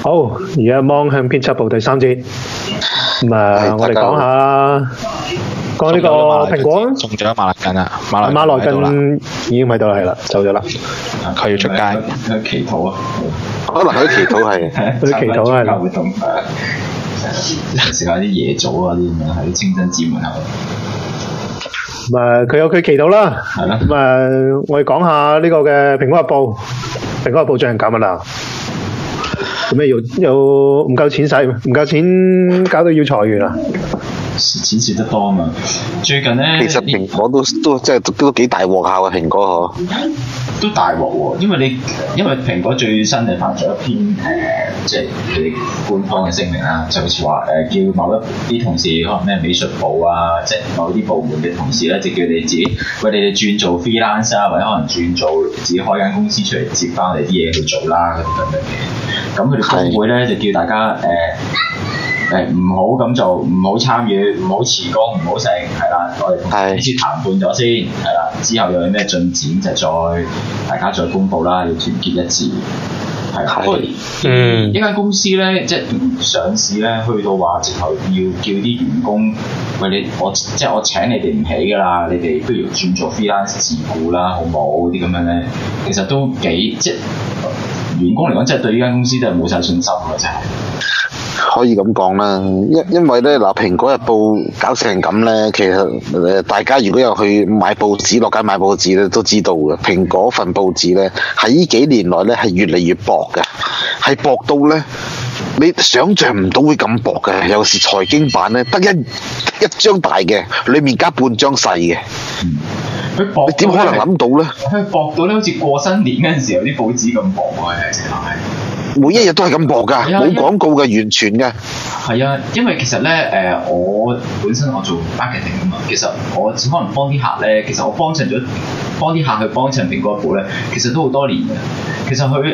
好，而家望向編輯部第3節，咁我哋講呢個蘋果送咗馬來近啦， 馬來近已經喺度啦，係啦，走咗啦。 佢要出街， 佢祈禱啊， 可能佢祈禱係， 佢祈禱係啦。 活動食下啲椰棗啊啲咁樣喺啲清真寺門口。 咁佢有佢祈禱啦。 係啦。 咁我哋講下呢個嘅蘋果日報，蘋果日報最近搞乜啦？做咩要唔夠錢使？唔夠錢搞到要裁員啊？ 錢蝕得多啊嘛！最近咧， 其實蘋果都即係都幾大鑊下嘅蘋果嗬。 都大鑊喎，因為蘋果最新就發咗一篇即係佢哋官方嘅聲明啦，就好似話叫某一啲同事可能咩美術部啊，即係某啲部門嘅同事咧，就叫你自己喂你哋轉做 freelance 啊，或者可能轉做自己開間公司出嚟接翻你啲嘢去做啦嗰啲咁嘅嘢。咁佢哋工會咧就叫大家唔好咁做，唔好參與，唔好辭工，唔好食，係啦，我哋呢次談判咗先，係啦，之後又有咩進展就大家再公佈啦，要團結一致，係啦。不過一間公司咧，即係上市咧，去到話直頭要叫啲員工，喂我請你哋唔起㗎啦，你哋不如轉做 freelance 自僱啦，好冇啲咁樣咧，其實都幾即係員工嚟講，即係對呢間公司都係冇晒信心㗎，真係。 可以咁講啦，因為咧嗱，蘋果日報搞成咁咧，其實大家如果有去買報紙，落街買報紙咧，都知道嘅。蘋果份報紙咧，喺呢幾年來咧係越嚟越薄嘅，係薄到咧你想像唔到會咁薄嘅。有時財經版咧得一張大嘅，裡面加半張細嘅。你點可能諗到咧？ 佢薄到咧，好似過新年嗰陣時候啲報紙咁薄喎，直頭係。 每一日都係咁薄㗎，冇廣告嘅，完全嘅。 係啊，因為其實咧我本身我做 marketing 啊嘛，其實我只可能幫啲客咧，其實我幫啲客去幫襯蘋果日報咧，其實都好多年嘅。其實佢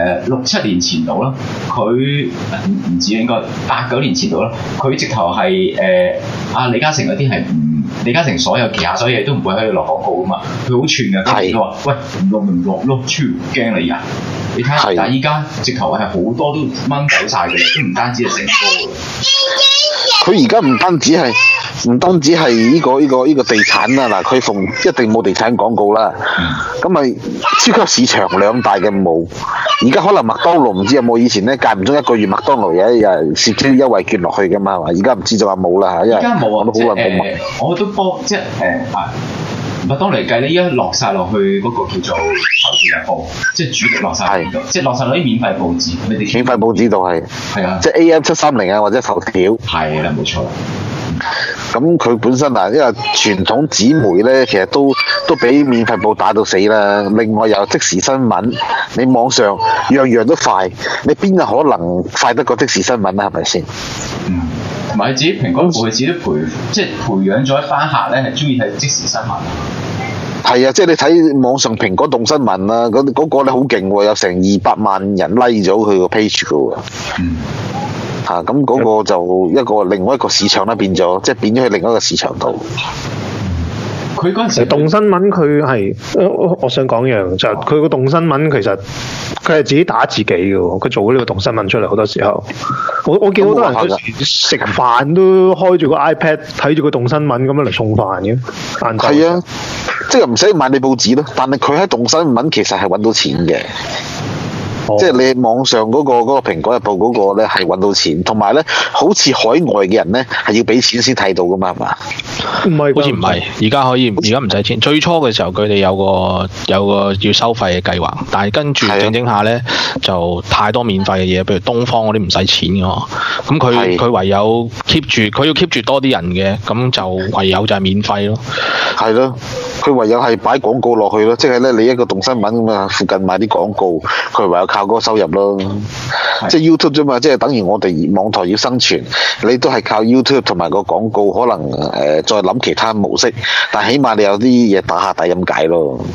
6-7年前度啦，佢唔止應該8-9年前度啦，佢直頭係李嘉誠嗰啲係李嘉誠所有旗下所有嘢都唔會喺度落廣告㗎嘛，佢好串嘅，佢話喂唔落咪唔落咯，超驚你啊！你睇下，但係依家直頭係好多都掹走晒嘅，都唔單止係成波。 佢而家唔單止係呢個地產啦，嗱，佢逢一定冇地產廣告啦，咁咪超級市場兩大嘅冇。而家可能麥當勞唔知有冇，以前咧間唔中一個月麥當勞有一日攝啲優惠券落去㗎嘛，係嘛？而家唔知就話冇啦嚇，因為我都好耐冇買。 我都幫即係麥當勞嚟計咧，依家落晒落去嗰個叫做頭條日報，即係主力落晒，即係落晒落啲免費報紙。你哋免費報紙度係啊，即係 AM730啊或者頭條。 係啦，冇錯。 咁佢本身因為傳統紙媒咧，其實都俾免費報打到死啦。另外又即時新聞，你網上樣樣都快，你邊有可能快得過即時新聞啊？係咪先？ 同埋自己蘋果報，佢自己都培養咗一班客咧，係中意睇即時新聞。 係啊，即係你睇網上蘋果動新聞啦，嗰個咧好勁喎，有成200萬人 like 咗佢個 page 噶喎。咁嗰個就另外一個市場啦，變咗，即係變咗去另外一個市場度。 佢嗰陣時動新聞，佢係我想講一樣，就係佢個動新聞其實佢係自己打自己嘅喎，佢做呢個動新聞出嚟好多時候，我見好多人有時食飯都開住個 iPad 睇住個動新聞咁樣嚟送飯嘅。 係啊，即係唔使買你報紙咯，但係佢喺動新聞其實係揾到錢嘅。即係你網上嗰個蘋果日報嗰個咧係揾到錢，同埋咧好似海外嘅人咧係要俾錢先睇到噶嘛，係嘛？ 唔係， 好似唔係，而家唔使錢。最初嘅時候佢哋有個要收費嘅計劃，但係跟住整下咧就太多免費嘅嘢，譬如東方嗰啲唔使錢嘅喎，咁佢唯有 keep 住，佢要 keep 住多啲人嘅，咁就唯有就係免費咯。 係咯。佢唯有係擺廣告落去咯，即係咧你一個動新聞咁啊，附近買啲廣告，佢唯有靠嗰個收入咯。即係 YouTube 啫嘛，即係等於我哋網台要生存，你都係靠 YouTube 同埋個廣告，可能再諗其他模式，但起碼你有啲嘢打下底咁解咯。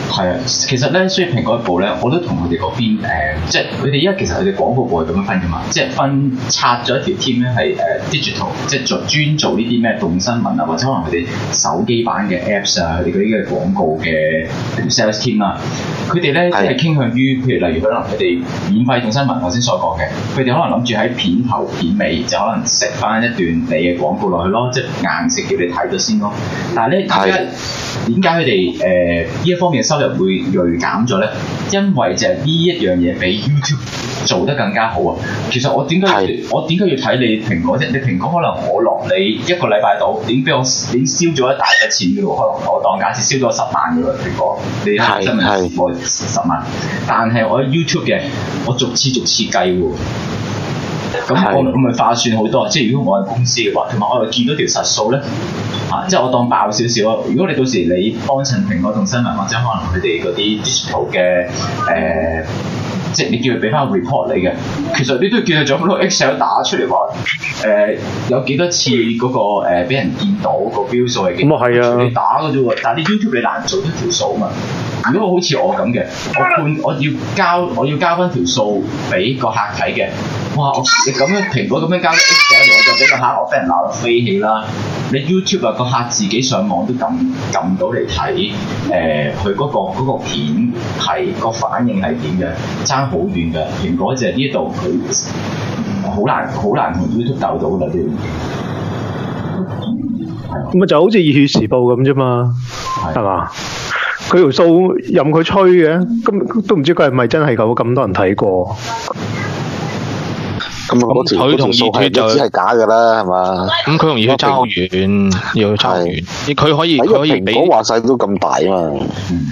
係啊，其實咧，所以蘋果日報咧，我都同佢哋嗰邊即係佢哋因為其實佢哋廣告部係咁樣分㗎嘛，即係拆咗一條 team 咧係digital， 即係專做呢啲咩動新聞啊，或者可能佢哋手機版嘅 apps 啊，佢哋嗰啲嘅廣告嘅 sales team 啦，佢哋咧即係傾向於譬如例如可能佢哋免費動新聞，頭先所講嘅，佢哋可能諗住喺片頭片尾就可能食翻一段你嘅廣告落去咯，即係硬食叫你睇咗先咯。但係咧點解佢哋呢一方面嘅收入會鋭減咗咧？因為就係呢一樣嘢比 YouTube 做得更加好啊！其實我點解要睇你蘋果啫？你蘋果可能我落你一個禮拜度，已經燒咗一大筆錢嘅喎，可能我當假設燒咗10萬嘅喎蘋果，你係新聞我10萬，但係我喺 YouTube 嘅，我逐次計喎。咁我咪化算好多，即係如果我係公司嘅話，同埋我又見到條實數咧，即係我當爆少少啊！如果你到時你幫襯蘋果動新聞，或者可能佢哋嗰啲 digital 嘅即係你叫佢俾翻個 report 你嘅，其實你都要叫佢做好多 Excel 打出嚟話有幾多次嗰個俾人見到個標數係幾多？咁係啊！你打嘅啫喎，但係你 YouTube 你難做得條數嘛？如果好似我咁嘅，我要交翻條數俾個客睇嘅，哇！你咁樣蘋果咁樣交 Excel 嚟，我就俾個客我俾人鬧到飛起啦！你 YouTube 啊個客自己上網都撳到嚟睇，佢嗰個片係個反應係點嘅，爭好遠嘅。蘋果就係呢度佢好難同 YouTube 鬥到啦呢樣嘢。 咁啊就好似《熱血時報》咁啫嘛，係嘛？佢條數任佢吹嘅，咁都唔知佢係咪真係咁多人睇過。 咁佢同數係只係假㗎啦，係嘛？ 咁佢同熱血爭好遠，要爭好遠。佢可以俾蘋果話晒都咁大啊嘛。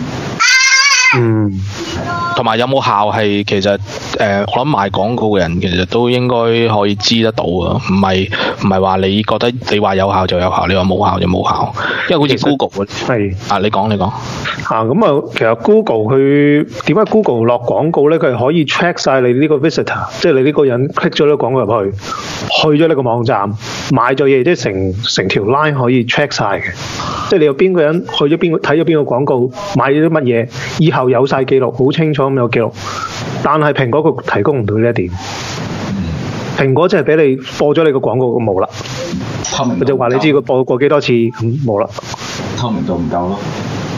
同埋有冇效係其實我諗賣廣告嘅人其實都應該可以知得到啊，唔係話你覺得你話有效就有效，你話冇效就冇效，因為好似 Google 係你講咁啊，其實 Google 佢點解 Google 落廣告咧？佢係可以 check 晒你呢個 visitor， 即係你呢個人 click 咗呢個廣告入去咗呢個網站買咗嘢，即係成條 line 可以 check 晒嘅。即係你有邊個人去咗邊個睇咗邊個廣告，買咗啲乜嘢，以後有晒記錄，好清楚咁有記錄。但係蘋果佢提供唔到呢一點。蘋果即係俾你播咗你個廣告咁冇啦，佢就話你知佢播過幾多次咁冇啦。 透明度唔夠咯。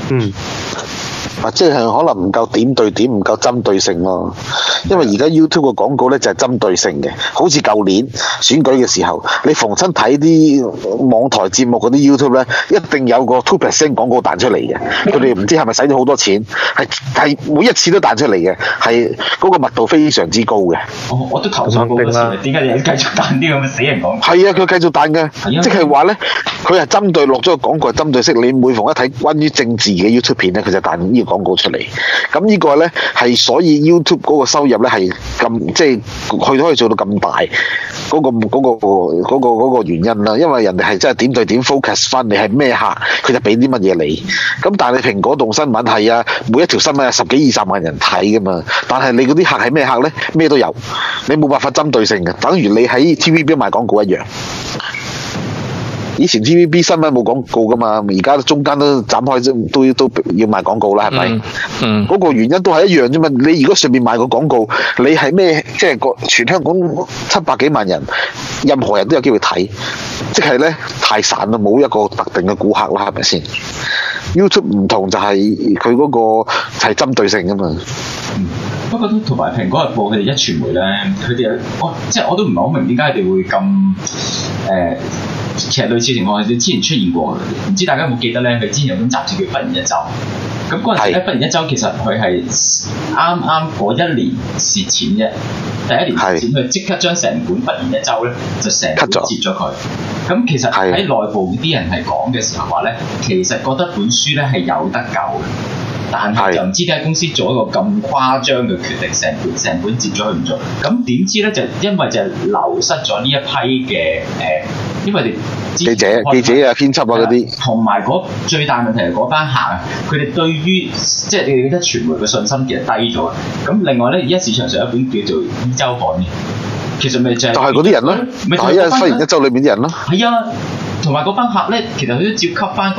即係可能唔夠點對點，唔夠針對性咯。因為而家 YouTube 嘅廣告咧就係針對性嘅，好似舊年選舉嘅時候，你逢親睇啲網台節目嗰啲 YouTube 咧，一定有個 2% 廣告彈出嚟嘅。佢哋唔知係咪使咗好多錢，係每一次都彈出嚟嘅，係嗰個密度非常之高嘅。 我都投訴過嗰次，點解你繼續彈啲咁嘅死人廣告？ 係啊，佢繼續彈嘅，即係話咧，佢係針對落咗個廣告係針對式。你每逢一睇關於政治嘅 YouTube 片咧，佢就彈呢個廣告出嚟。咁呢個咧係所以 YouTube 嗰個收入咧係咁，即係佢都可以做到咁大嗰個原因啦。因為人哋係真係點對點 focus 翻你係咩客，佢就俾啲乜嘢你。咁但係你蘋果動新聞係啊，每一條新聞有10幾20萬人睇噶嘛。但係你嗰啲客係咩客咧？咩都有，你冇辦法針對性嘅，等於你喺 TVB 賣廣告一樣。以前 TVB 新聞冇廣告噶嘛，而家中間都斬開都要賣廣告啦，係咪？嗰個原因都係一樣啫嘛。你如果上面賣個廣告，你係咩？即係全香港700幾萬人，任何人都有機會睇，即係咧太散啦，冇一個特定嘅顧客啦，係咪先 ？YouTube 唔同就係佢嗰個係針對性噶嘛。 不過都同埋蘋果日報佢哋一傳媒咧，佢哋即係我都唔係好明點解佢哋會咁其實類似情況係之前出現過嘅，唔知大家有冇記得咧？佢之前有本雜誌叫《忽然一周》，咁嗰陣時咧，《忽然一周》其實佢係啱嗰一年蝕錢啫，第一年蝕錢，佢即刻將成本《忽然一周》咧就成本接咗佢。咁其實喺內部啲人係講嘅時候話咧，其實覺得本書咧係有得救嘅。但係就唔知點解公司做一個咁誇張嘅決定，成本接咗佢唔做，咁點知咧就因為就流失咗呢一批嘅因為記者啊、編輯啊嗰啲， 同埋最大問題係嗰班客啊，佢哋對於即係你哋覺得傳媒嘅信心其實低咗。咁另外咧，而家市場上有一本叫做《伊週刊》嘅，其實咪就係嗰啲人咯，咪就係忽然一週裏面啲人咯。 係啊，同埋嗰班客咧，其實佢都照吸翻個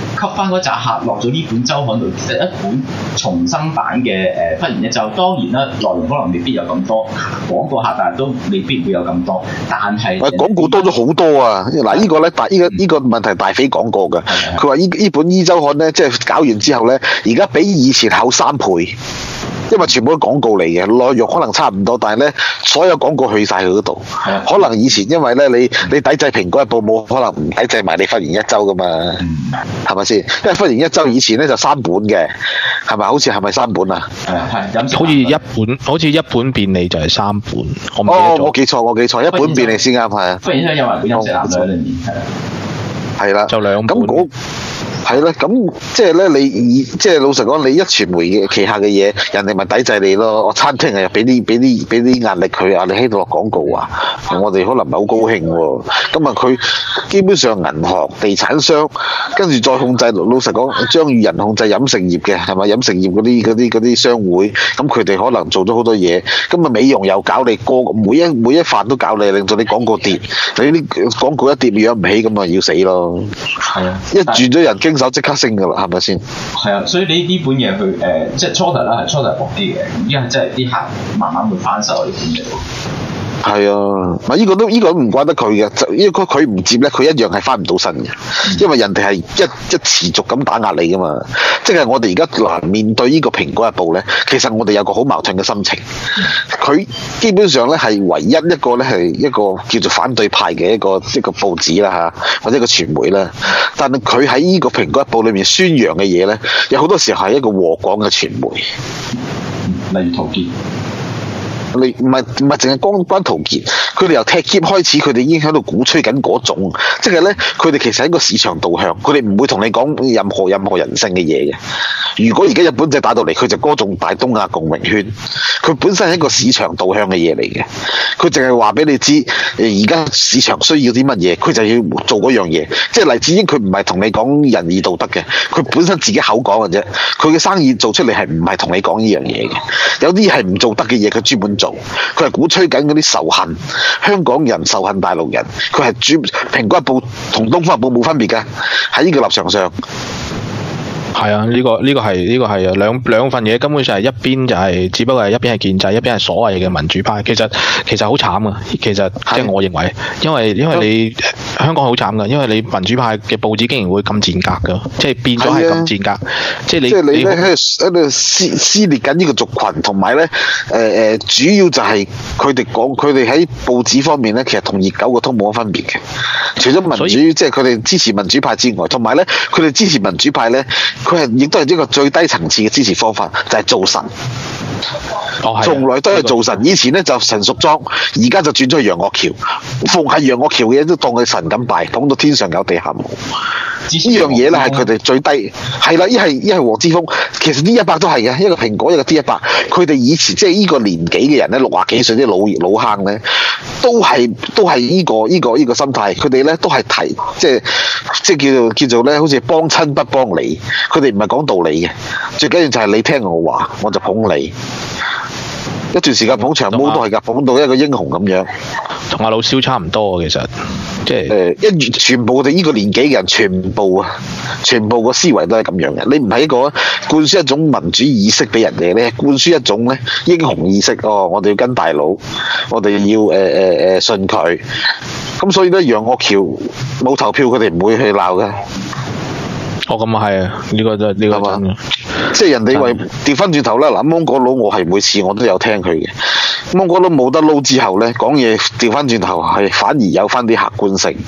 吸翻嗰扎客落咗呢本週刊度，其實一本重生版嘅忽然一週，當然啦，內容可能未必有咁多廣告客，但係都未必會有咁多。但係廣告多咗好多啊！嗱，呢個咧呢個問題大飛講過嘅，佢話呢本依週刊咧，即係搞完之後咧，而家比以前厚3倍。因為全部都廣告嚟嘅，內容可能差唔多，但係咧所有廣告去晒佢嗰度。可能以前因為咧你抵制蘋果日報冇可能唔抵制埋你忽然一週噶嘛，係咪先？因為忽然一週以前咧就3本嘅，係咪？好似係咪3本啊？ 好似一本便利就係3本，我唔記得咗。 我記錯，一本便利先啱係啊。 忽然一週有埋本飲食男女喺裏面，係啦， 就2本。 係啦，咁即係咧，即係老實講，你一傳媒嘅旗下嘅嘢，人哋咪抵制你咯。我餐廳又俾啲壓力佢啊，你喺度落廣告啊，我哋可能唔係好高興喎。咁啊，佢基本上銀行、地產商，跟住再控制。老實講，張宇人控制飲食業嘅係咪？飲食業嗰啲商會，咁佢哋可能做咗好多嘢。咁啊，美容又搞你，每一飯都搞你，令到你廣告跌。你啲廣告一跌，養唔起，咁啊要死咯。係啊，一轉咗人經手即刻升噶啦，係咪先？係啊，所以呢本嘢佢即係初頭啦，係初頭薄啲嘅，依家真係啲客慢慢會翻手呢本嘢。係啊， 呢個都唔怪得佢嘅，因為佢唔接咧，佢一樣係翻唔到身嘅，因為人哋係一持續咁打壓你噶嘛。即係我哋而家面對呢個蘋果日報咧，其實我哋有個好矛盾嘅心情。佢基本上咧係唯一一個咧係一個叫做反對派嘅一個報紙啦嚇，或者一個傳媒啦。但係佢喺呢個蘋果日報裏面宣揚嘅嘢咧，有好多時候係一個禍港嘅傳媒， 例如陶傑。 你唔係淨係關陶傑，佢哋由踢篋開始，佢哋已經喺度鼓吹緊嗰種，即係咧，佢哋其實係一個市場導向，佢哋唔會同你講任何人性嘅嘢嘅。如果而家日本仔打到嚟，佢就歌頌大東亞共榮圈，佢本身係一個市場導向嘅嘢嚟嘅，佢淨係話俾你知，而家市場需要啲乜嘢，佢就要做嗰樣嘢。即係黎智英，佢唔係同你講仁義道德嘅，佢本身自己口講嘅啫，佢嘅生意做出嚟係唔係同你講呢樣嘢嘅？有啲係唔做得嘅嘢，佢專門做，佢係鼓吹緊嗰啲仇恨，香港人仇恨大陸人，佢係蘋果日報同東方日報冇分別㗎，喺呢個立場上。 係啊，呢個係啊，兩份嘢根本上係一邊就係，只不過係一邊係建制，一邊係所謂嘅民主派。其實好慘啊！其實即係我認為，因為你香港好慘噶，因為你民主派嘅報紙竟然會咁賤格噶，即係變咗係咁賤格。即係你喺度撕裂緊呢個族群，同埋咧主要就係佢哋喺報紙方面咧，其實同熱狗個通冇乜分別嘅。除咗民主，即係佢哋支持民主派之外，同埋咧佢哋支持民主派咧。佢係亦都係一個最低層次嘅支持方法，就係做神。從來都係做神。以前咧就陳淑莊，而家就轉咗去楊岳橋。逢係楊岳橋嘅嘢都當佢神咁拜，講到天上有地下冇。呢樣嘢咧係佢哋最低，係啦，一係黃之鋒，其實呢100都係嘅，一個蘋果一個 T100，佢哋以前即係呢個年紀嘅人咧，60幾歲啲老坑咧，都係呢個心態，佢哋咧都係即係叫做咧，好似幫親不幫你，佢哋唔係講道理嘅，最緊要就係你聽我話，我就捧你。一段時間捧長毛都係㗎，捧到一個英雄咁樣， 同阿老蕭差唔多，其實即係全部我哋呢個年紀嘅人，全部個思維都係咁樣嘅。你唔係一個灌輸一種民主意識俾人哋咧，灌輸一種咧英雄意識。我哋要跟大佬，我哋要信佢。咁所以咧，楊岳橋冇投票，佢哋唔會去鬧嘅。 咁啊係啊，呢個真嘅。 即係人哋為調翻轉頭啦，嗱，芒果佬我係每次我都有聽佢嘅。芒果佬冇得撈之後咧，講嘢調翻轉頭係反而有翻啲客觀性。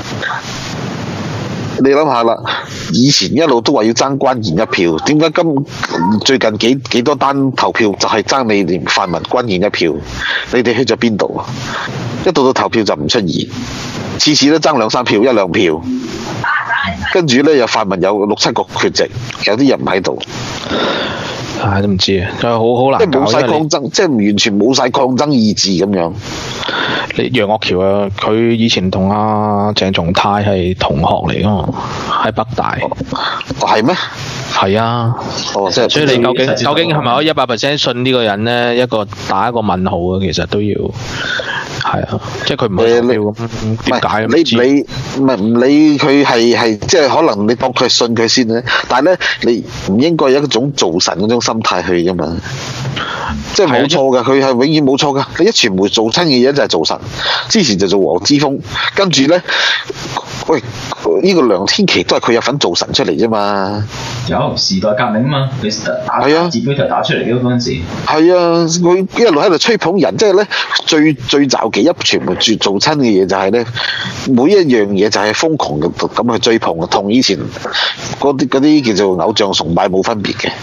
你諗下啦，以前一路都話要爭關鍵一票，點解最近幾多單投票就係爭你連泛民關鍵一票？你哋去咗邊度啊？一到投票就唔出現，次次都爭2-3票1-2票。跟住咧，有泛民有6-7個缺席，有啲人唔喺度， 都唔知啊，真係好難搞。 即係冇晒抗爭，即係完全冇晒抗爭意志咁樣。 你楊岳橋啊，佢以前同阿鄭松泰係同學嚟噶嘛，喺北大。 係咩？ 係啊。即係所以你究竟係咪可以100% 信呢個人咧？打一個問號啊，其實都要。 係啊，即係佢唔係投票咁，點解唔理佢係即係可能你當佢係信佢先咧，但係咧你唔應該有一種做神嗰種心態去㗎嘛。即係冇錯㗎，佢係永遠冇錯㗎。你一傳媒做親嘅嘢就係做神，之前就做黃之鋒，跟住咧，喂，呢個梁天琦都係佢有份做神出嚟啫嘛。 有時代革命啊嘛，佢打自標題打出嚟嘅嗰陣時。係啊，佢一路喺度吹捧人，即係咧最罩忌一傳媒做親嘅嘢就係咧，每一樣嘢就係瘋狂咁去追捧，同以前嗰啲叫做偶像崇拜冇分別嘅。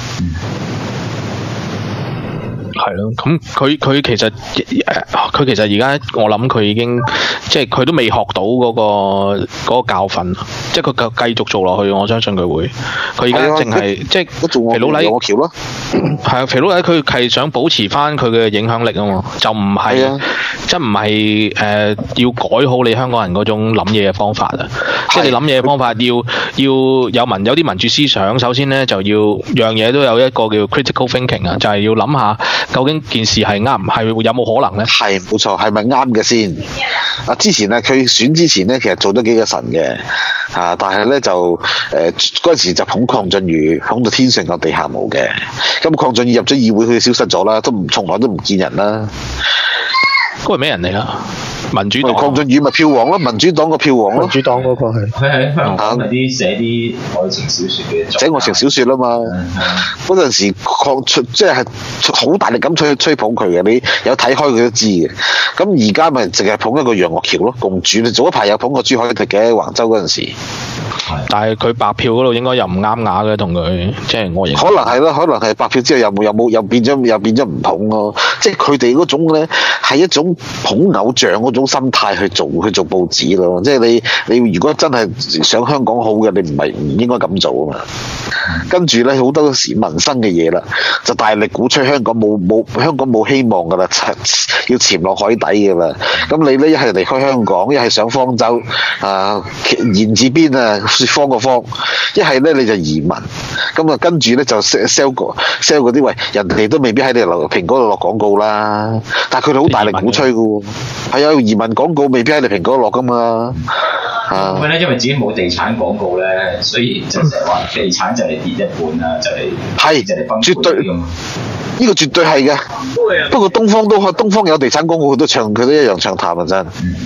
係咯，咁佢其實而家我諗佢已經即係佢都未學到嗰個教訓，即係佢繼續做落去，我相信佢會。佢而家淨係即係肥佬黎橋咯， 係啊，肥佬黎佢係想保持翻佢嘅影響力啊嘛，就唔係即係唔係要改好你香港人嗰種諗嘢嘅方法啊，即係你諗嘢嘅方法要有啲民主思想，首先咧就要樣嘢都有一個叫 critical thinking 啊，就係要諗下。究竟件事係啱，係有冇可能咧？ 係冇錯，係咪啱嘅先？啊，之前咧佢選之前咧，其實做咗幾個神嘅，但係咧就嗰陣時就捧鄺俊宇，捧到天上有地下冇嘅。咁鄺俊宇入咗議會，佢就消失咗啦，從來都唔見人啦。 嗰個係咩人嚟啊？民主黨鄺俊宇咪票王咯，民主黨個票王咯。 民主黨嗰個係佢喺香港咪寫啲愛情小説嘅， 寫愛情小説啊嘛。嗰陣時即係好大力咁吹捧佢嘅，你有睇開佢都知嘅。咁而家咪淨係捧一個楊岳橋咯，共主。早一排有捧過朱凱廸嘅橫州嗰陣時。 但係佢白票嗰度應該又唔啱牙嘅，同佢即係我認為。 可能係咯，可能係白票之後又變咗唔捧咯。即係佢哋嗰種咧係一種捧偶像嗰種心態去做報紙咯。即係你如果真係想香港好嘅，你唔應該咁做啊嘛。跟住咧好多時民生嘅嘢啦，就大力鼓吹香港冇希望噶啦，要潛落海底噶啦。咁你咧一係離開香港，一係上方舟言字邊啊，説方個方，一係咧你就移民。咁啊跟住咧就 sell 嗰啲，喂，人哋都未必喺你蘋果度落廣告啦，但係佢哋好大力鼓吹噶喎。係啊，移民廣告未必喺你蘋果落噶嘛。 咁咧，因為自己冇地產廣告咧，所以就成日話地產就嚟跌一半啦，就嚟崩潰咁。 呢個絕對係嘅。不過東方有地產廣告，佢都一樣唱淡啊真。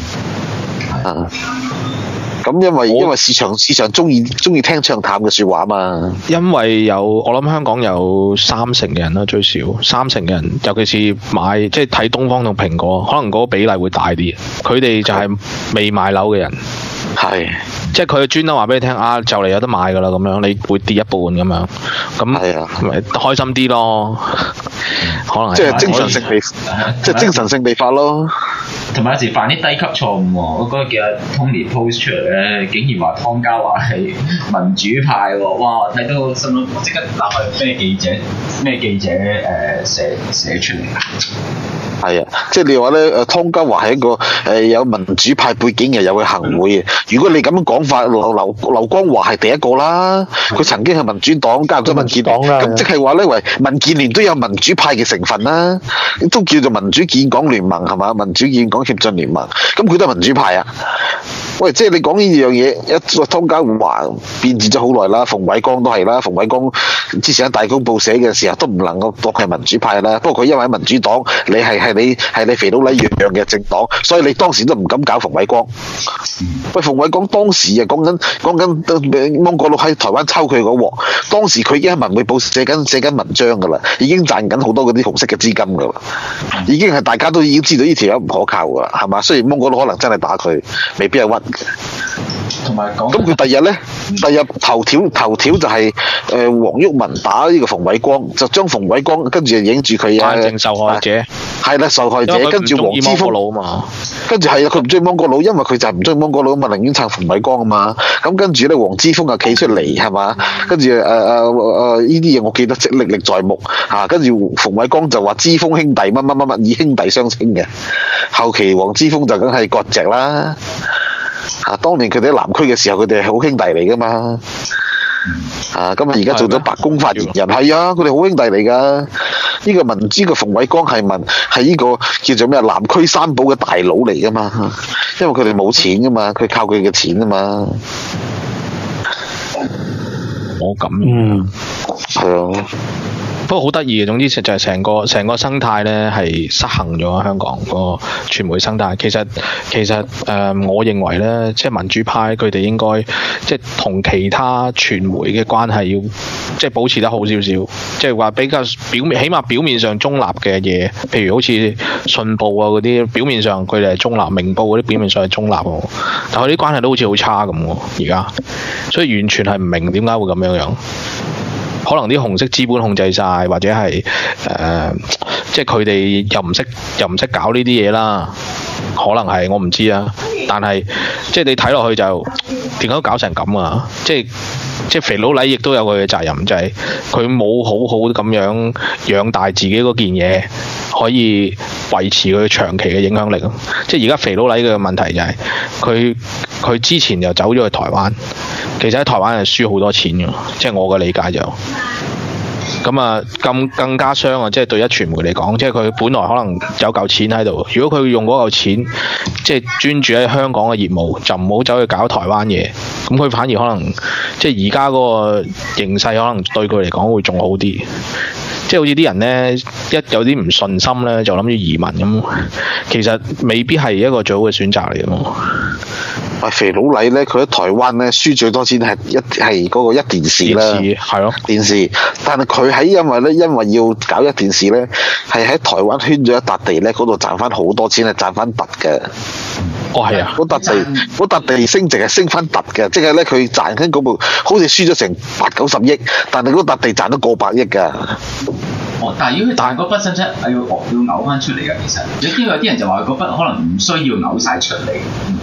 咁因為市場中意聽唱淡嘅説話嘛。因為我諗香港有30%嘅人啦，最少30%嘅人，尤其是即係睇東方同蘋果，可能嗰個比例會大啲。佢哋就係未買樓嘅人。 係， 即係佢專登話俾你聽啊，就嚟有得買噶啦，咁樣你會跌一半咁樣，咁咪開心啲咯。可能即係精神性地發咯。 同埋有時犯啲低級錯誤喎，我嗰日叫阿 Tony post 出嚟咧，竟然話湯家驊係民主派喎，哇！睇到心諗即刻打去咩記者寫出嚟。 係啊，即係你話咧，湯家驊係一個有民主派背景嘅，有個行會嘅。如果你咁樣講法，劉光華係第一個啦，佢曾經係民主黨加入咗民建黨啦。咁即係話咧，喂，民建聯都有民主派嘅成分啦，都叫做民主建港聯盟係嘛？民主建港協進聯盟，咁佢都係民主派啊。喂，即係你講呢樣嘢，湯家驊變節咗好耐啦，馮偉光都係啦，馮偉光之前喺大公報寫嘅時候都唔能夠當係民主派啦。不過佢因為喺民主黨，你係你肥佬黎樣嘅政黨，所以你當時都唔敢搞馮偉光。喂，馮偉光當時啊講緊芒果佬喺台灣抽佢嗰鑊，當時佢已經喺文匯報寫緊文章噶啦，已經賺緊好多嗰啲紅色嘅資金噶啦，已經係大家都已經知道呢條友唔可靠噶啦，係嘛？雖然芒果佬可能真係打佢，未必係屈。 同埋講， 咁佢第日頭條就係黃毓民打呢個馮偉光，就將馮偉光跟住就影住佢啊， 受害者係啦，受害者跟住黃之鋒嘛，跟住係啊，佢唔中意芒果佬，因為佢就係唔中意芒果佬啊嘛，寧願撐馮偉光啊嘛。咁跟住咧，黃之鋒啊企出嚟係嘛，跟住呢啲嘢我記得歷歷在目嚇。跟住馮偉光就話之鋒兄弟乜以兄弟相稱嘅，後期黃之鋒就梗係割席啦。當年佢哋喺南區嘅時候，佢哋係好兄弟嚟噶嘛。 咁啊而家做咗白宮發言人，係啊，佢哋好兄弟嚟㗎。呢個民知個馮偉光係呢個叫做咩南區三寶嘅大佬嚟㗎嘛，因為佢哋冇錢㗎嘛，佢靠佢嘅錢啊嘛。 我咁， 係啊。 不過好得意嘅，總之就係成個生態咧係失衡咗。香港個傳媒生態其實我認為咧，即係民主派佢哋應該即係同其他傳媒嘅關係要即係保持得好少少，即係話比較起碼表面上中立嘅嘢，譬如好似信報啊嗰啲，表面上佢哋係中立，明報嗰啲表面上係中立喎，但係啲關係都好似好差咁喎而家，所以完全係唔明點解會咁樣。可能啲紅色資本控制晒，或者係即係佢哋又唔識搞呢啲嘢啦。可能係我唔知啊。但係即係你睇落去就點解都搞成咁啊？即係肥佬黎亦都有佢嘅責任，就係佢冇好好咁樣養大自己嗰件嘢，可以維持佢長期嘅影響力。即係而家肥佬黎嘅問題就係佢之前就走咗去台灣。其實喺台灣係輸好多錢嘅，即係我嘅理解就咁啊，更加傷啊！即係對一傳媒嚟講，即係佢本來可能有嚿錢喺度，如果佢用嗰嚿錢，即係專注喺香港嘅業務，就唔好走去搞台灣嘢，咁佢反而可能即係而家嗰個形勢，可能對佢嚟講會仲好啲。即係好似啲人咧，一有啲唔順心咧，就諗住移民咁，其實未必係一個最好嘅選擇嚟嘅。 肥佬黎咧，佢喺台灣咧輸最多錢係嗰個一電視啦， 係咯電視。但係佢因為要搞一電視咧，係喺台灣圈咗一笪地咧，嗰度賺翻好多錢，係賺翻突嘅。 哦，係啊， 嗰笪地升值係升翻突嘅，即係咧佢賺緊嗰部好似輸咗成80-90億，但係嗰笪地賺咗過百億㗎。 但係如果佢賺嗰筆，使唔使要嘔翻出嚟㗎？其實有啲人就話嗰筆可能唔需要嘔晒出嚟。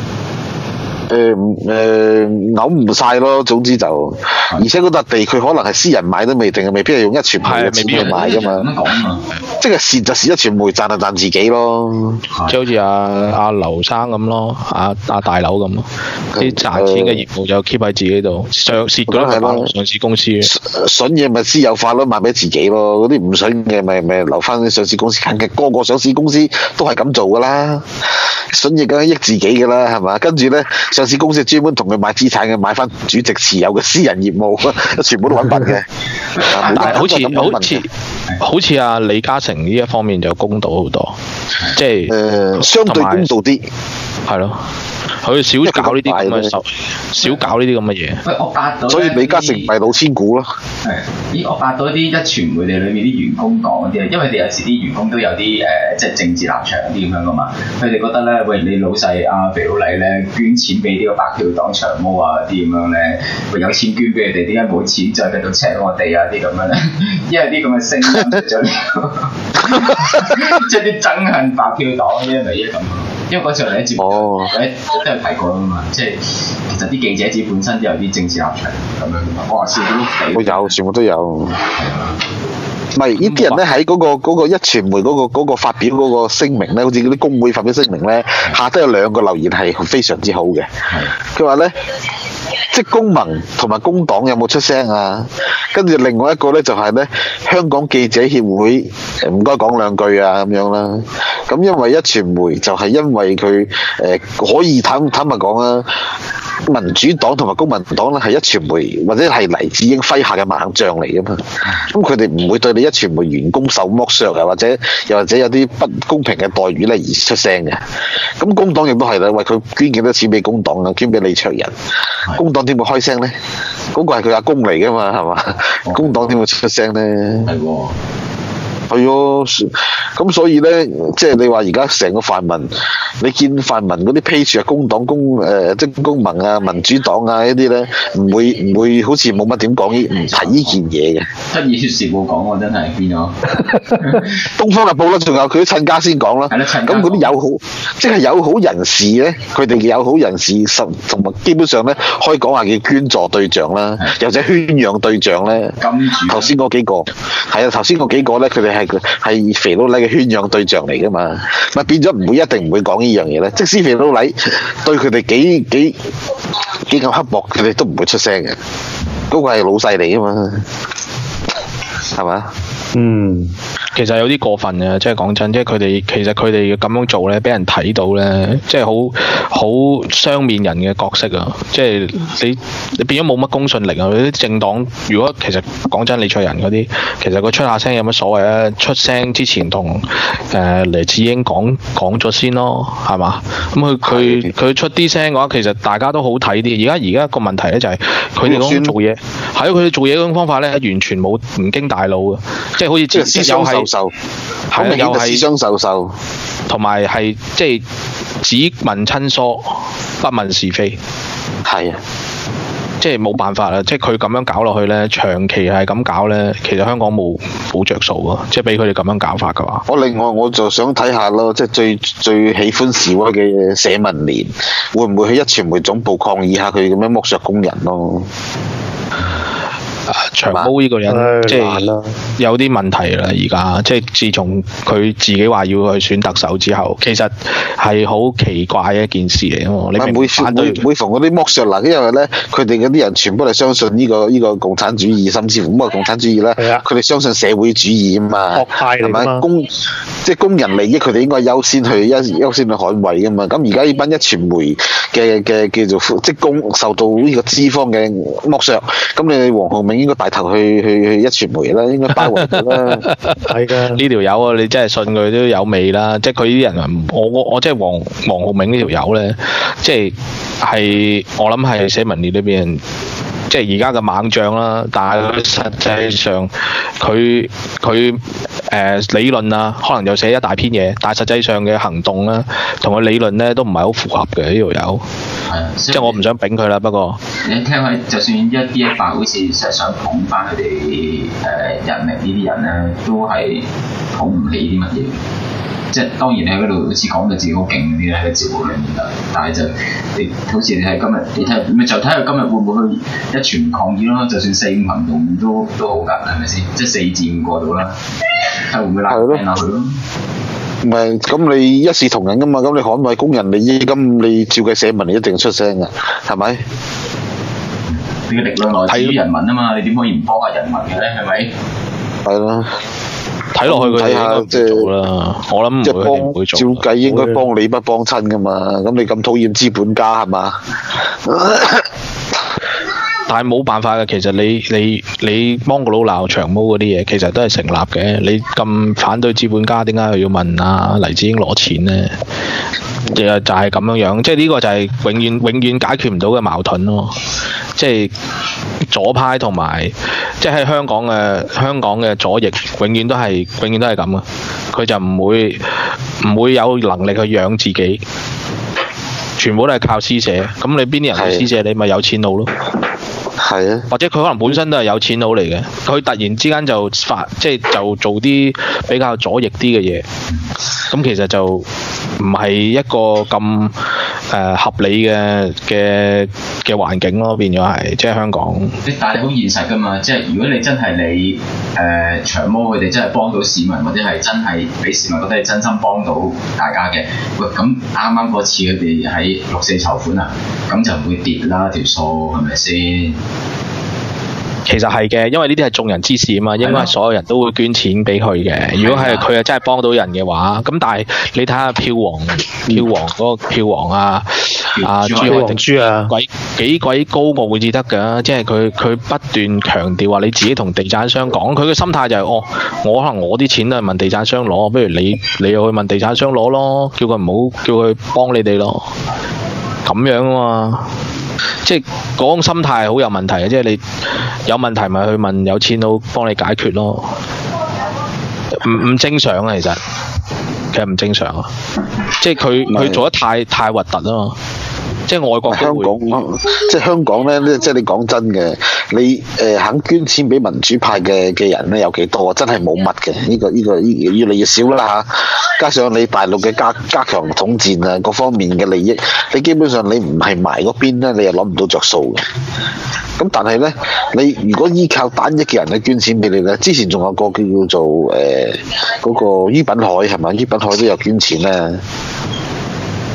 嘔唔晒咯，總之就，而且嗰笪地佢可能係私人買都未定，未必係用一傳媒嘅錢去買㗎嘛。即係蝕就蝕一傳媒，賺就賺自己咯。 即係好似阿劉生咁咯，阿大佬咁咯，啲賺錢嘅業務就 keep 喺自己度，蝕嗰啲咪上市公司。 筍嘢咪私有化咯，賣俾自己咯。嗰啲唔筍嘅咪留翻啲上市公司。近嘅個上市公司都係咁做㗎啦。筍嘢梗係益自己㗎啦，係嘛？跟住咧。上市公司專門同佢買資產嘅，買翻主席持有嘅私人業務，全部都揾笨嘅。 但係好似阿李嘉誠呢一方面就公道好多，即係相對公道啲， 係咯。佢少搞呢啲咁嘅少搞呢啲咁嘅嘢。 我八到所以李嘉誠咪老千股咯。 我八到啲一傳媒哋裏面啲員工講嗰啲，因為佢哋有時啲員工都有啲即係政治立場啲咁樣噶嘛。佢哋覺得咧，喂，你老細阿肥佬黎咧捐錢俾呢個白票黨長毛啊啲咁樣咧，喂，有錢捐俾佢哋，點解冇錢再繼續請我哋啊啲咁樣咧？因為啲咁嘅聲音出咗嚟，即係啲憎恨白票黨嗰啲咪一咁。因為嗰時我哋喺節目都有睇過啊嘛，即係其實啲記者自本身都有啲政治立場咁樣噶嘛。我話笑到碌地，都有，全部都有。唔係呢啲人咧喺嗰個一傳媒嗰個發表嗰個聲明咧，好似嗰啲工會發表聲明咧，下都有兩個留言係非常之好嘅。佢話咧，即係公民同埋工黨有冇出聲啊？跟住另外一個咧就係咧，香港記者協會唔該講兩句啊咁樣啦。咁因為一傳媒就係因為佢可以坦白講啦，民主黨同埋公民黨咧係一傳媒或者係黎智英麾下嘅猛將嚟噶嘛，咁佢哋唔會對你一傳媒員工受剝削啊，或者有啲不公平嘅待遇咧而出聲嘅。咁工黨亦都係啦，為佢捐幾多錢俾工黨啊，捐俾李卓人，工黨點會開聲咧？嗰個係佢阿公嚟噶嘛，係嘛？工黨點會出聲咧？係喎。係咯，咁所以咧，即係你話而家成個泛民，你見泛民嗰啲 page 啊，工黨即係公民啊、民主黨啊呢啲咧，唔會好似冇乜點講唔提呢件嘢嘅。得意時報講喎，真係變咗。東方日報啦，仲有佢都趁家先講啦。係啦，趁家。咁嗰啲友好，即係友好人士咧，佢哋嘅友好人士同埋基本上咧，可以講話叫捐助對象啦，又或者圈養對象咧。頭先嗰幾個係啊，頭先嗰幾個咧，佢哋係肥佬黎嘅圈養對象嚟噶嘛，咪變咗一定唔會講呢樣嘢咧。即使肥佬黎對佢哋幾咁刻薄，佢哋都唔會出聲嘅。 嗰個係老細嚟噶嘛，係咪？ 其實有啲過分嘅，即係講真，即係其實佢哋咁樣做咧，俾人睇到咧，即係好雙面人嘅角色啊！即係你變咗冇乜公信力啊！啲政黨如果其實講真，李卓人嗰啲，其實佢出下聲有乜所謂啊？出聲之前同黎智英講咗先咯，係嘛？咁佢出啲聲嘅話，其實大家都好睇啲。而家個問題咧就係佢哋嗰種做嘢，係佢哋做嘢嗰種方法咧，完全冇唔經大腦嘅，即係好似即係思想受受，好明顯係思想受受， 同埋係即係只問親疏，不問是非。 係啊， 即係冇辦法啦，即係佢咁樣搞落去咧，長期係咁搞咧，其實香港冇着數啊！即係俾佢哋咁樣搞法嘅話， 另外我就想睇下咯，即係最喜歡示威嘅社民連，會唔會去壹傳媒總部抗議下佢咁樣剝削工人咯？ 長毛呢個人即係有啲問題啦，而家即係自從佢自己話要去選特首之後，其實係好奇怪嘅一件事嚟喎。你明反對每逢嗰啲剝削嗱，因為咧佢哋嗰啲人全部係相信呢個共產主義，甚至乎咁啊共產主義咧，佢哋相信社會主義啊嘛，係咪即係工人利益，佢哋應該優先去捍衛噶嘛。咁而家呢班壹傳媒嘅叫做職工受到呢個資方嘅剝削，咁你黃浩銘應該帶頭去壹傳媒啦，應該包圍佢啦。係㗎， 呢條友啊，你真係信佢都有味啦。即係佢啲人啊，我即係黃浩銘呢條友咧，即係我諗係社民連裏邊，即係而家嘅猛將啦。但係佢實際上佢理論啊，可能又寫一大篇嘢，但係實際上嘅行動啦，同佢理論咧都唔係好符合嘅呢條友。即係我唔想丙佢啦，不過你聽佢就算一啲一百，好似成日想捧翻佢哋人力呢啲人咧，都係捧唔起啲乜嘢。即係當然你喺嗰度好似講到自己好勁嗰啲咧，喺個節目裏面但係就你好似你係今日你睇咪就睇下今日會唔會去壹傳抗議咯？就算4、5行動都好㗎，係咪先？即係4至5個到啦，睇會唔會拉聽下佢咯？ 唔係，咁你一視同仁噶嘛？咁你捍衞工人利益，咁你照計社民你一定出聲噶，係咪？ 你嘅力量來自於人民啊嘛，你點可以唔幫下人民嘅咧？係咪？ 係咯。 睇落去佢哋應該唔做啦，我諗唔會做。 照計應該幫你不幫親噶嘛？咁你咁討厭資本家係嘛？ 但係冇辦法嘅，其實你幫個佬鬧長毛嗰啲嘢，其實都係成立嘅。你咁反對資本家，點解又要問啊黎智英攞錢呢？就係咁樣，即係呢個就係永遠解決唔到嘅矛盾咯。即係左派同埋，即係喺香港嘅左翼，永遠都係咁啊！佢就唔會有能力去養自己，全部都係靠施捨。咁你邊啲人去施捨，你咪有錢佬咯。 係啊， 或者佢可能本身都係有錢佬嚟嘅，佢突然之間就做啲比較左翼啲嘅嘢，咁其實就唔係一個咁合理嘅環境咯，變咗係即係香港。 但係你好現實㗎嘛，即係如果你真係你長毛佢哋真係幫到市民，或者係真係俾市民覺得係真心幫到大家嘅，喂咁啱啱嗰次佢哋喺6.4籌款啊，咁就唔會跌啦條數係咪先？ 其實係嘅，因為呢啲係眾人之事啊嘛，應該係所有人都會捐錢俾佢嘅。如果係佢係真係幫到人嘅話，咁但係你睇下票王嗰個票王啊，朱海迪啊，幾鬼高傲至得㗎，即係佢不斷強調話你自己同地產商講，佢嘅心態就係我可能我啲錢都係問地產商攞，不如你又去問地產商攞咯，叫佢唔好叫佢幫你哋咯，咁樣啊嘛。即係嗰種心態好有問題嘅，即係你有問題咪去問有錢佬幫你解決咯，唔正常啊！其實唔正常啊！即係佢做得太核突啊嘛！即係外國香港，即係香港咧，即係你講真嘅，你肯捐錢俾民主派嘅人咧有幾多？真係冇乜嘅，呢個越嚟越少啦嚇。加上你大陸嘅加強統戰啊，各方面嘅利益，你基本上你唔係埋嗰邊咧，你又攞唔到着數嘅。咁但係咧，你如果依靠單一嘅人去捐錢俾你咧，之前仲有個叫做嗰個于品海係咪？于品海都有捐錢咧。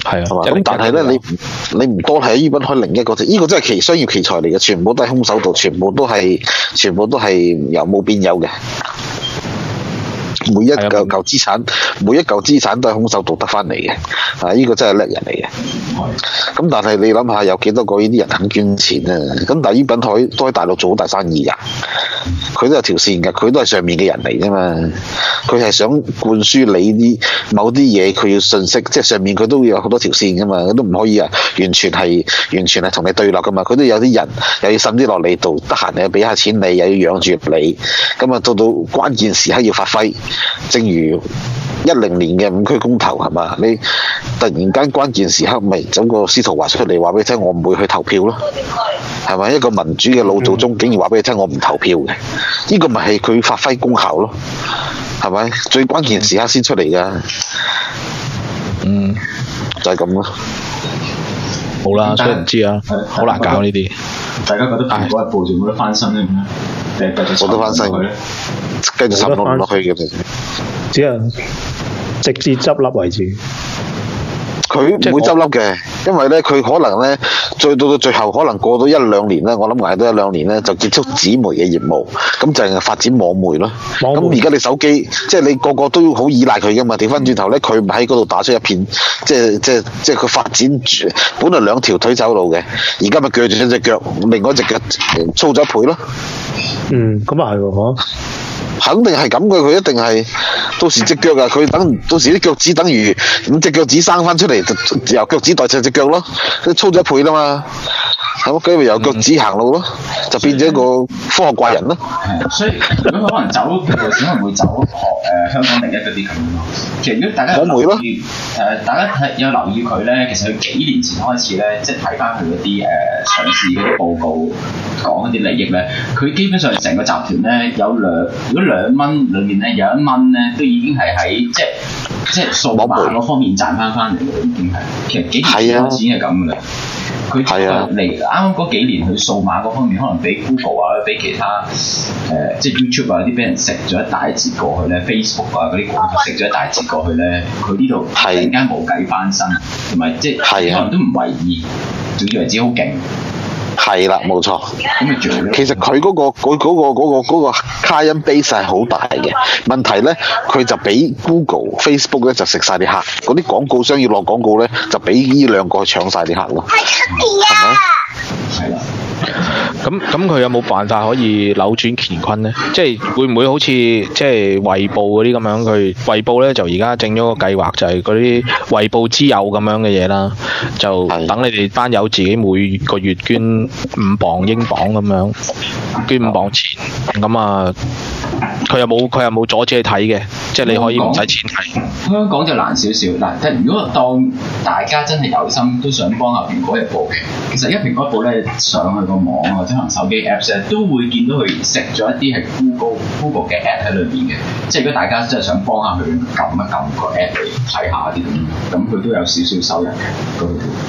係啊， 係嘛？咁但係咧，你唔多睇依品開另一個呢個真係商業奇才嚟嘅，全部都係空手道，全部都係由冇變有嘅。每一嚿資產都係空手道得翻嚟嘅，呢個真係叻人嚟嘅。咁但係你諗下，有幾多個呢啲人肯捐錢啊？咁但係呢品都喺大陸做好大生意㗎，佢都有條線㗎，佢都係上面嘅人嚟啫嘛。佢係想灌輸你啲某啲嘢，佢要信息，即係上面佢都有好多條線㗎嘛，佢都唔可以完全係同你對立㗎嘛。佢都有啲人又要滲啲落你度，得閒你又俾下錢你，又要養住你，咁啊到關鍵時刻要發揮。正如10年嘅5區公投係嘛？你突然間關鍵時刻咪整個司徒華出嚟話俾你聽，我唔會去投票咯，係咪？一個民主嘅老祖宗竟然話俾你聽，我唔投票嘅，呢個咪係佢發揮功效咯，係咪？最關鍵時刻先出嚟㗎，就係咁咯。 好啦，所以唔知啊，好難搞呢啲。 大家覺得蘋果日報仲冇得翻身咧？定係繼續冇得翻身嘅，繼續沉落去嘅， 只係直至執笠為止。 佢唔會執笠嘅，因為咧佢可能咧到最後可能過到1-2年咧，我諗捱到1-2年咧就結束紙媒嘅業務，咁就係發展網媒咯。咁而家你手機即係你個個都好依賴佢噶嘛，調翻轉頭咧佢唔喺嗰度打出一片，即係佢發展本來2條腿走路嘅，而家咪鋸住一隻腳，另外一隻腳粗咗1倍咯。 咁啊係喎， 肯定係咁嘅，佢一定係到時隻腳啊，佢到時啲腳趾等於5隻腳趾生翻出嚟，就由腳趾代替隻腳咯，都粗咗1倍啦嘛，係咪？佢咪由腳趾行路咯，就變咗一個科學怪人咯。 所以如果佢可能走，可能會走學香港另一嗰啲咁咯。其實如果大家有留意大家有留意佢咧，其實佢幾年前開始咧，即係睇翻佢嗰啲上市嗰啲報告，講嗰啲利益咧，佢基本上成個集團咧如果2蚊裏面咧有1蚊咧，都已經係喺即係數碼嗰方面賺翻嚟嘅，已經係其實幾年前開始係咁嘅啦。佢嚟啱啱嗰幾年，佢數碼嗰方面可能俾 Google 啊，俾其他即係 YouTube 啊啲俾人食咗一大截過去咧 ，Facebook 啊嗰啲食咗一大截過去咧，佢呢度突然間冇計翻身，同埋即係可能都唔為意，仲以為自己好勁。 係啦，冇錯。其實佢嗰個 client base 係好大嘅，問題咧佢就俾 Google、Facebook 咧就食晒啲客，嗰啲廣告商要落廣告咧就俾呢2個搶晒啲客咯。係咪？係啦。 咁佢有冇辦法可以扭轉乾坤咧？即係會唔會好似即係衛報嗰啲咁樣？佢衛報咧就而家整咗個計劃，就係嗰啲衛報之友咁樣嘅嘢啦。就等你哋班友自己每個月捐5磅英鎊咁樣，捐5磅錢。咁啊，佢又冇阻止你睇嘅，即係你可以唔使錢睇。 香港就難少少嗱，但如果當大家真係有心都想幫下蘋果日報嘅，其實一蘋果日報咧上去個網或者可能手機 Apps 咧，都會見到佢食咗一啲係 Google 嘅 App 喺裏邊嘅。即係如果大家真係想幫下佢撳一撳個 App 嚟睇下啲咁佢都有少少收入嘅。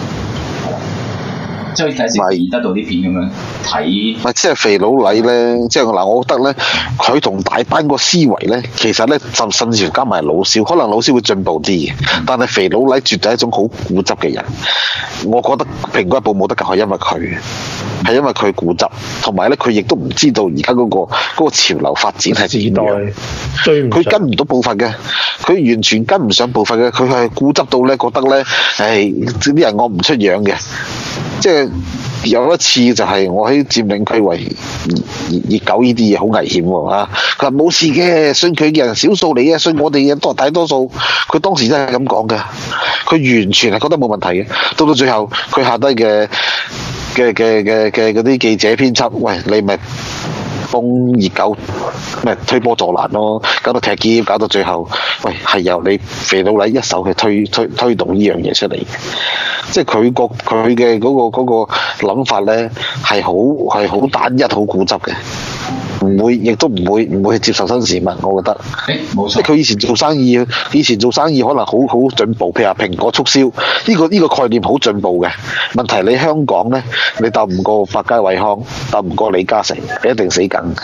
即係睇先得到啲片咁樣睇。 唔係即係肥佬黎咧，即係嗱，我覺得咧，佢同大班個思維咧，其實咧甚至乎加埋老蕭，可能老蕭會進步啲嘅，但係肥佬黎絕對係一種好固執嘅人。我覺得蘋果日報冇得救係因為佢。係因為佢固執，同埋咧佢亦都唔知道而家嗰個潮流發展係點樣，佢跟唔到步伐嘅，佢完全跟唔上步伐嘅，佢係固執到咧覺得咧，啲人我唔出樣嘅，即係有一次就係我喺佔領區為熱狗呢啲嘢好危險喎嚇，佢話冇事嘅，信佢嘅人少數嚟嘅，信我哋嘅大多數，佢當時真係咁講嘅，佢完全係覺得冇問題嘅，到最後佢下低嘅嗰啲記者編輯，喂，你咪幫熱狗咪推波助瀾咯，搞到踢毽，搞到最後，喂，係由你肥佬黎一手去推動呢樣嘢出嚟，即係佢嘅嗰個諗法咧係好單一、好固執嘅。亦都唔會去接受新事物，我覺得。 冇錯。 即係佢以前做生意可能好進步，譬如話蘋果促銷呢個概念好進步嘅。問題你香港咧，你鬥唔過百佳惠康，鬥唔過李嘉誠，你一定死梗。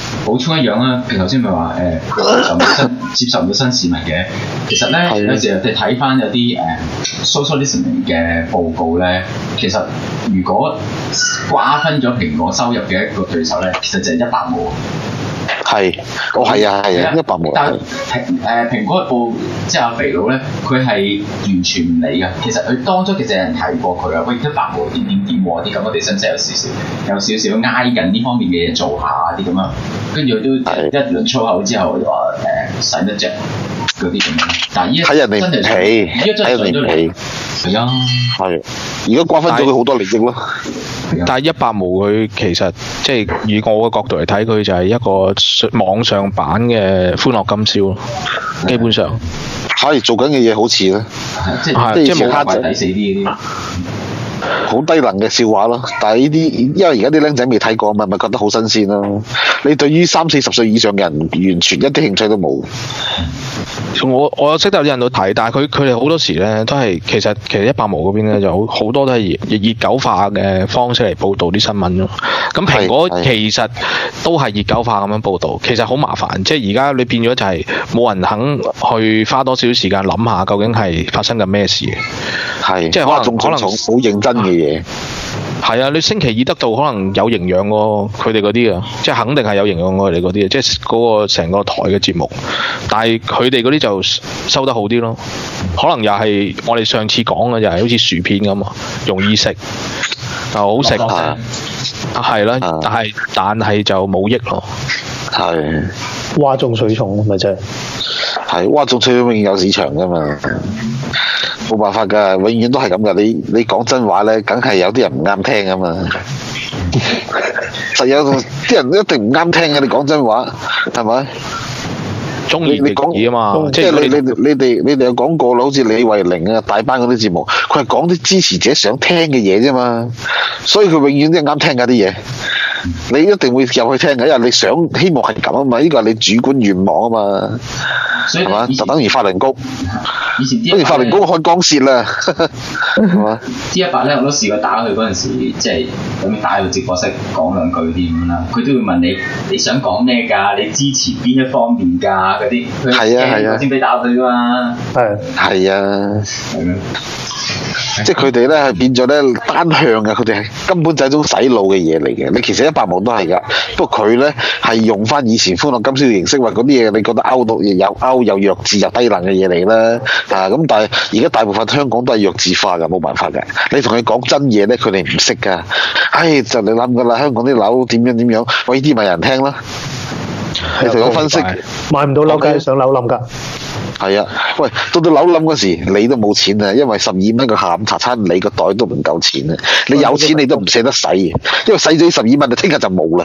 補充一樣啦，佢頭先咪話接受唔到新事物嘅，其實咧有時你睇翻有啲social listening 嘅報告咧，其實如果瓜分咗蘋果收入嘅一個對手咧，其實就係100毛。 係啊，100毛。 但係蘋果日報即係阿肥佬咧，佢係完全唔理㗎。其實佢當初其實有人提過佢啊，喂，100毛點喎啲咁，我哋使唔使有少少挨近呢方面嘅嘢做下啲咁樣？跟住佢都一輪粗口之後就話使得着嗰啲咁樣。但係依家睇人哋唔起，睇人哋唔起。 係啊， 係。而家瓜分咗佢好多利益咯。 但係100毛佢其實即係以我嘅角度嚟睇，佢就係一個網上版嘅歡樂今宵咯，基本上係做緊嘅嘢好似咧， 即係冇壞抵死啲啲。 好低能嘅笑話咯，但係呢啲因為而家啲僆仔未睇過嘛，咪覺得好新鮮咯。你對於30-40歲以上嘅人完全一啲興趣都冇。 我識得有啲人都睇，但係佢哋好多時咧都係其實100毛嗰邊咧就好多都係熱狗化嘅方式嚟報導啲新聞咯。咁蘋果其實都係熱狗化咁樣報導，其實好麻煩。即係而家你變咗就係冇人肯去花多少時間諗下究竟係發生緊咩事。 係， 即係可能好認真嘅嘢。 係啊，你星期二得到可能有營養喎，佢哋嗰啲啊，即係肯定係有營養過佢哋嗰啲，即係嗰個成個台嘅節目。但係佢哋嗰啲就收得好啲咯，可能又係我哋上次講嘅，就係好似薯片咁啊，容易食又好食，係啦，但係就冇益咯。 係嘩眾取寵咪真係。 係嘩眾取寵永遠有市場噶嘛。冇辦法㗎，永遠都係咁㗎。你講真話咧，梗係有啲人唔啱聽啊嘛。實有啲人一定唔啱聽嘅，你講真話係咪？ 中意你講啊嘛， 即係你哋有講過啦，好似李慧玲啊、大班嗰啲節目，佢係講啲支持者想聽嘅嘢啫嘛，所以佢永遠都係啱聽㗎啲嘢。你一定會入去聽嘅，因為你希望係咁啊嘛，呢個係你主觀願望啊嘛，係嘛？就等於法輪功，等於法輪功開光舌啦，係嘛 ？T100咧，我都試過打佢嗰陣時，即係咁打去直播室講兩句啲咁啦，佢都會問你想講咩㗎？你支持邊一方面㗎？嗰啲係啊，先俾打佢㗎嘛。 係啊。即係佢哋咧係變咗咧單向嘅，佢哋係根本就係一種洗腦嘅嘢嚟嘅。你其實100毛都係㗎，不過佢咧係用翻以前歡樂今宵嘅形式，話嗰啲嘢你覺得又弱智又低能嘅嘢嚟啦。咁但係而家大部分香港都係弱智化㗎，冇辦法嘅。你同佢講真嘢咧，佢哋唔識㗎。就你諗㗎啦，香港啲樓點樣，喂呢啲咪人聽啦。你同佢分析， 買唔到樓梗係上樓冧㗎。 係啊，喂，到樓冧嗰時，你都冇錢啊，因為12蚊個下午茶餐，你個袋都唔夠錢啊！你有錢你都唔捨得使，因為使咗12蚊，就聽日就冇啦。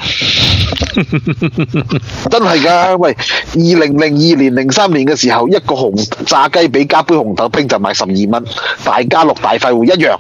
真係㗎，喂，2002年、03年嘅時候，一個紅炸雞俾加杯紅豆冰就賣12蚊，大家樂大快活一樣。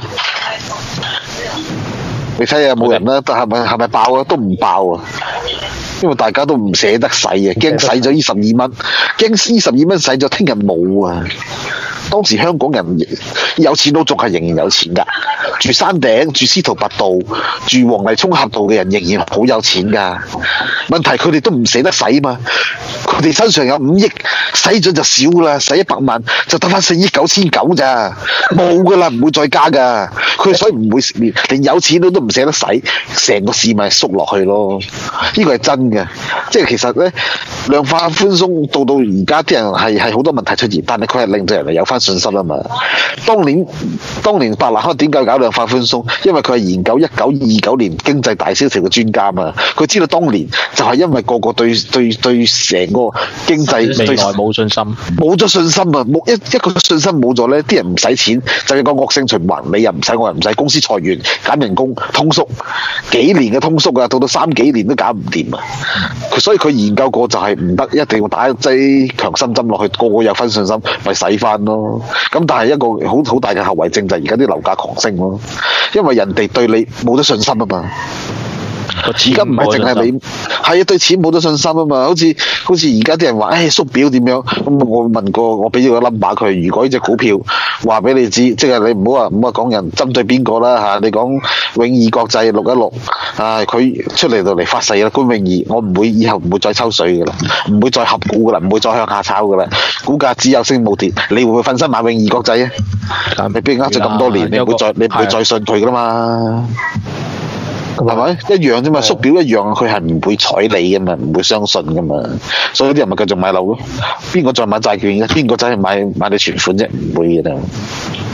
你睇下有冇人啦？係咪爆啊？都唔爆啊！因為大家都唔捨得使啊，驚使咗呢12蚊，驚呢12蚊使咗聽日冇啊！當時香港人有錢都仲係仍然有錢㗎，住山頂、住司徒拔道、住黃泥涌峽道嘅人仍然好有錢㗎。問題佢哋都唔捨得使嘛，佢哋身上有5億，使咗就少啦，使100萬就得翻4億9,900咋，冇㗎啦，唔會再加㗎。佢所以唔會連有錢都唔捨得使，成個市咪縮落去咯。呢個係真嘅，即係其實咧量化寬鬆到而家啲人係好多問題出現，但係佢係令到人哋有翻信心啊嘛。當年白蘭克點解搞量化寬鬆？因為佢係研究1929年經濟大蕭條嘅專家嘛。佢知道當年就係因為個個對成個經濟未來冇信心， 冇咗信心啊！冇一個信心冇咗咧，啲人唔使錢，就係個惡性循環。你又唔使，我又唔使，公司裁員減人工，通縮幾年嘅通縮啊，到3幾年都搞唔掂啊！所以佢研究過就係唔得，一定要打劑強心針落去，個個有分信心，咪使翻咯。咁但係一個好大嘅後遺症就係而家啲樓價狂升咯，因為人哋對你冇咗信心啊嘛。而家唔係淨係你係啊，對錢冇咗信心啊嘛。好似而家啲人話，縮表點樣？咁我問過，我俾咗個 number 佢，如果呢隻股票話俾你知，即係你唔好話講人針對邊個啦嚇，你講永義國際616佢出嚟到嚟發誓啦，官永義，我以後唔會再抽水噶啦，唔會再合股噶啦，唔會再向下炒噶啦，股價只有升冇跌，你會唔會瞓身買永義國際啊？你俾人呃咗咁多年，你唔會再信佢噶啦嘛？係咪一樣啫嘛？縮表一樣，佢係唔會睬你噶嘛，唔會相信噶嘛，所以啲人咪繼續買樓咯。邊個再買債券嘅？邊個再買你存款啫？唔會嘅啦。